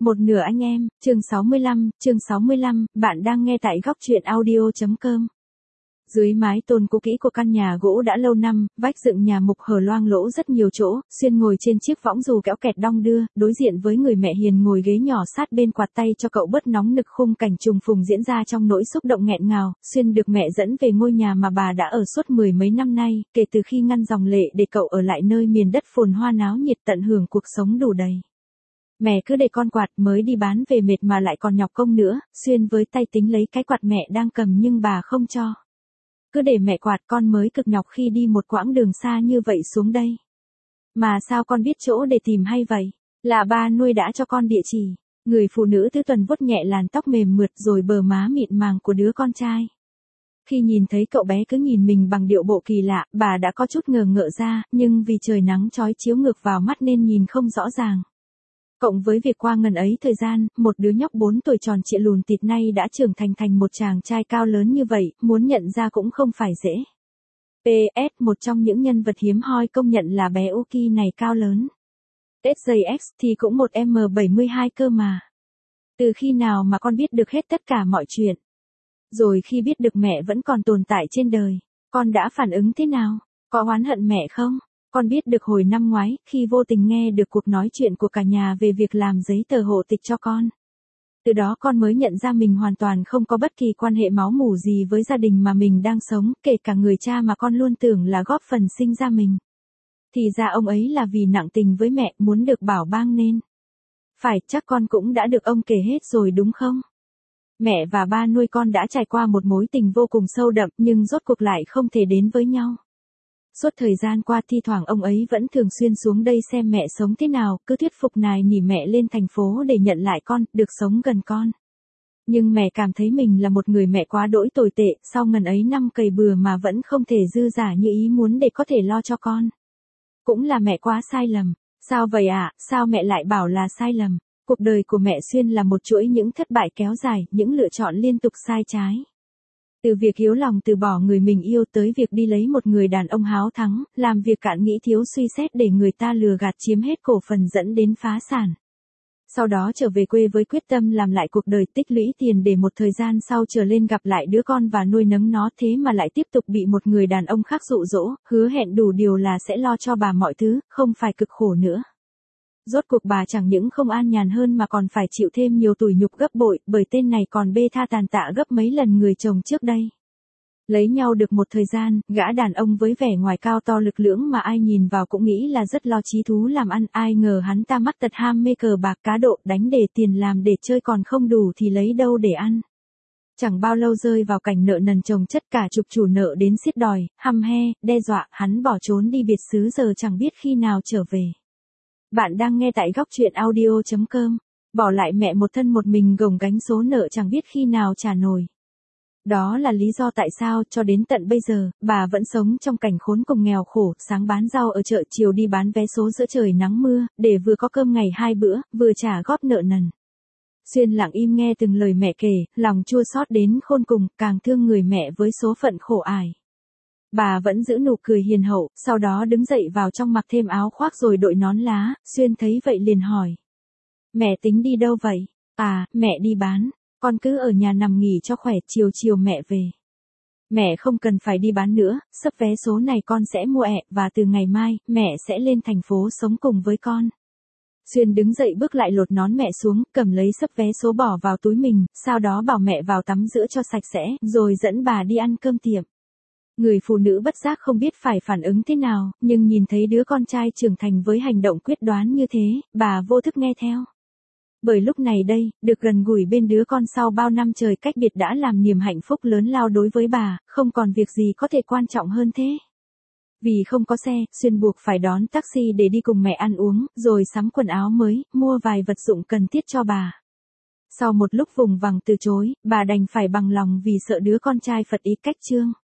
Một nửa anh em, chương 65, bạn đang nghe tại góc truyện audio.com. Dưới mái tôn cũ kỹ của căn nhà gỗ đã lâu năm, vách dựng nhà mục hở loang lỗ rất nhiều chỗ, Xuyên ngồi trên chiếc võng dù kéo kẹt đong đưa, đối diện với người mẹ hiền ngồi ghế nhỏ sát bên quạt tay cho cậu bớt nóng nực. Khung cảnh trùng phùng diễn ra trong nỗi xúc động nghẹn ngào. Xuyên được mẹ dẫn về ngôi nhà mà bà đã ở suốt mười mấy năm nay, kể từ khi ngăn dòng lệ để cậu ở lại nơi miền đất phồn hoa náo nhiệt tận hưởng cuộc sống đủ đầy. Mẹ cứ để con quạt, mới đi bán về mệt mà lại còn nhọc công nữa. Xuyên với tay tính lấy cái quạt mẹ đang cầm nhưng bà không cho. Cứ để mẹ quạt, con mới cực nhọc khi đi một quãng đường xa như vậy xuống đây. Mà sao con biết chỗ để tìm hay vậy? Là ba nuôi đã cho con địa chỉ. Người phụ nữ tứ tuần vuốt nhẹ làn tóc mềm mượt rồi bờ má mịn màng của đứa con trai. Khi nhìn thấy cậu bé cứ nhìn mình bằng điệu bộ kỳ lạ, bà đã có chút ngờ ngợ ra, nhưng vì trời nắng chói chiếu ngược vào mắt nên nhìn không rõ ràng. Cộng với việc qua ngần ấy thời gian, một đứa nhóc 4 tuổi tròn trịa lùn tịt nay đã trưởng thành một chàng trai cao lớn như vậy, muốn nhận ra cũng không phải dễ. PS, một trong những nhân vật hiếm hoi công nhận là bé Uki này cao lớn. SJX thì cũng một M72 cơ mà. Từ khi nào mà con biết được hết tất cả mọi chuyện? Rồi khi biết được mẹ vẫn còn tồn tại trên đời, con đã phản ứng thế nào? Có oán hận mẹ không? Con biết được hồi năm ngoái, khi vô tình nghe được cuộc nói chuyện của cả nhà về việc làm giấy tờ hộ tịch cho con. Từ đó con mới nhận ra mình hoàn toàn không có bất kỳ quan hệ máu mủ gì với gia đình mà mình đang sống, kể cả người cha mà con luôn tưởng là góp phần sinh ra mình. Thì ra ông ấy là vì nặng tình với mẹ, muốn được bảo bang nên. Phải, chắc con cũng đã được ông kể hết rồi đúng không? Mẹ và ba nuôi con đã trải qua một mối tình vô cùng sâu đậm nhưng rốt cuộc lại không thể đến với nhau. Suốt thời gian qua thi thoảng ông ấy vẫn thường xuyên xuống đây xem mẹ sống thế nào, cứ thuyết phục nài nỉ mẹ lên thành phố để nhận lại con, được sống gần con. Nhưng mẹ cảm thấy mình là một người mẹ quá đỗi tồi tệ, sau ngần ấy năm cày bừa mà vẫn không thể dư dả như ý muốn để có thể lo cho con. Cũng là mẹ quá sai lầm. Sao vậy ạ? Sao mẹ lại bảo là sai lầm? Cuộc đời của mẹ Xuyên là một chuỗi những thất bại kéo dài, những lựa chọn liên tục sai trái. Từ việc yếu lòng từ bỏ người mình yêu tới việc đi lấy một người đàn ông háo thắng, làm việc cạn nghĩ thiếu suy xét để người ta lừa gạt chiếm hết cổ phần dẫn đến phá sản. Sau đó trở về quê với quyết tâm làm lại cuộc đời, tích lũy tiền để một thời gian sau trở lên gặp lại đứa con và nuôi nấng nó, thế mà lại tiếp tục bị một người đàn ông khác dụ dỗ, hứa hẹn đủ điều là sẽ lo cho bà mọi thứ, không phải cực khổ nữa. Rốt cuộc bà chẳng những không an nhàn hơn mà còn phải chịu thêm nhiều tủi nhục gấp bội, bởi tên này còn bê tha tàn tạ gấp mấy lần người chồng trước đây. Lấy nhau được một thời gian, gã đàn ông với vẻ ngoài cao to lực lưỡng mà ai nhìn vào cũng nghĩ là rất lo chí thú làm ăn, ai ngờ hắn ta mắc tật ham mê cờ bạc cá độ, đánh để tiền làm để chơi còn không đủ thì lấy đâu để ăn. Chẳng bao lâu rơi vào cảnh nợ nần chồng chất, cả chục chủ nợ đến xiết đòi, hăm he, đe dọa, hắn bỏ trốn đi biệt xứ giờ chẳng biết khi nào trở về. Bạn đang nghe tại góc truyện audio.com. Bỏ lại mẹ một thân một mình gồng gánh số nợ chẳng biết khi nào trả nổi. Đó là lý do tại sao cho đến tận bây giờ, bà vẫn sống trong cảnh khốn cùng nghèo khổ, sáng bán rau ở chợ, chiều đi bán vé số giữa trời nắng mưa, để vừa có cơm ngày 2 bữa, vừa trả góp nợ nần. Xuyên lặng im nghe từng lời mẹ kể, lòng chua xót đến khôn cùng, càng thương người mẹ với số phận khổ ải. Bà vẫn giữ nụ cười hiền hậu, sau đó đứng dậy vào trong mặc thêm áo khoác rồi đội nón lá. Xuyên thấy vậy liền hỏi. Mẹ tính đi đâu vậy? À, mẹ đi bán. Con cứ ở nhà nằm nghỉ cho khỏe, chiều mẹ về. Mẹ không cần phải đi bán nữa, sấp vé số này con sẽ mua và từ ngày mai, mẹ sẽ lên thành phố sống cùng với con. Xuyên đứng dậy bước lại lột nón mẹ xuống, cầm lấy sấp vé số bỏ vào túi mình, sau đó bảo mẹ vào tắm rửa cho sạch sẽ, rồi dẫn bà đi ăn cơm tiệm. Người phụ nữ bất giác không biết phải phản ứng thế nào, nhưng nhìn thấy đứa con trai trưởng thành với hành động quyết đoán như thế, bà vô thức nghe theo. Bởi lúc này đây, được gần gũi bên đứa con sau bao năm trời cách biệt đã làm niềm hạnh phúc lớn lao đối với bà, không còn việc gì có thể quan trọng hơn thế. Vì không có xe, Xuyên buộc phải đón taxi để đi cùng mẹ ăn uống, rồi sắm quần áo mới, mua vài vật dụng cần thiết cho bà. Sau một lúc vùng vằng từ chối, bà đành phải bằng lòng vì sợ đứa con trai phật ý cách chương.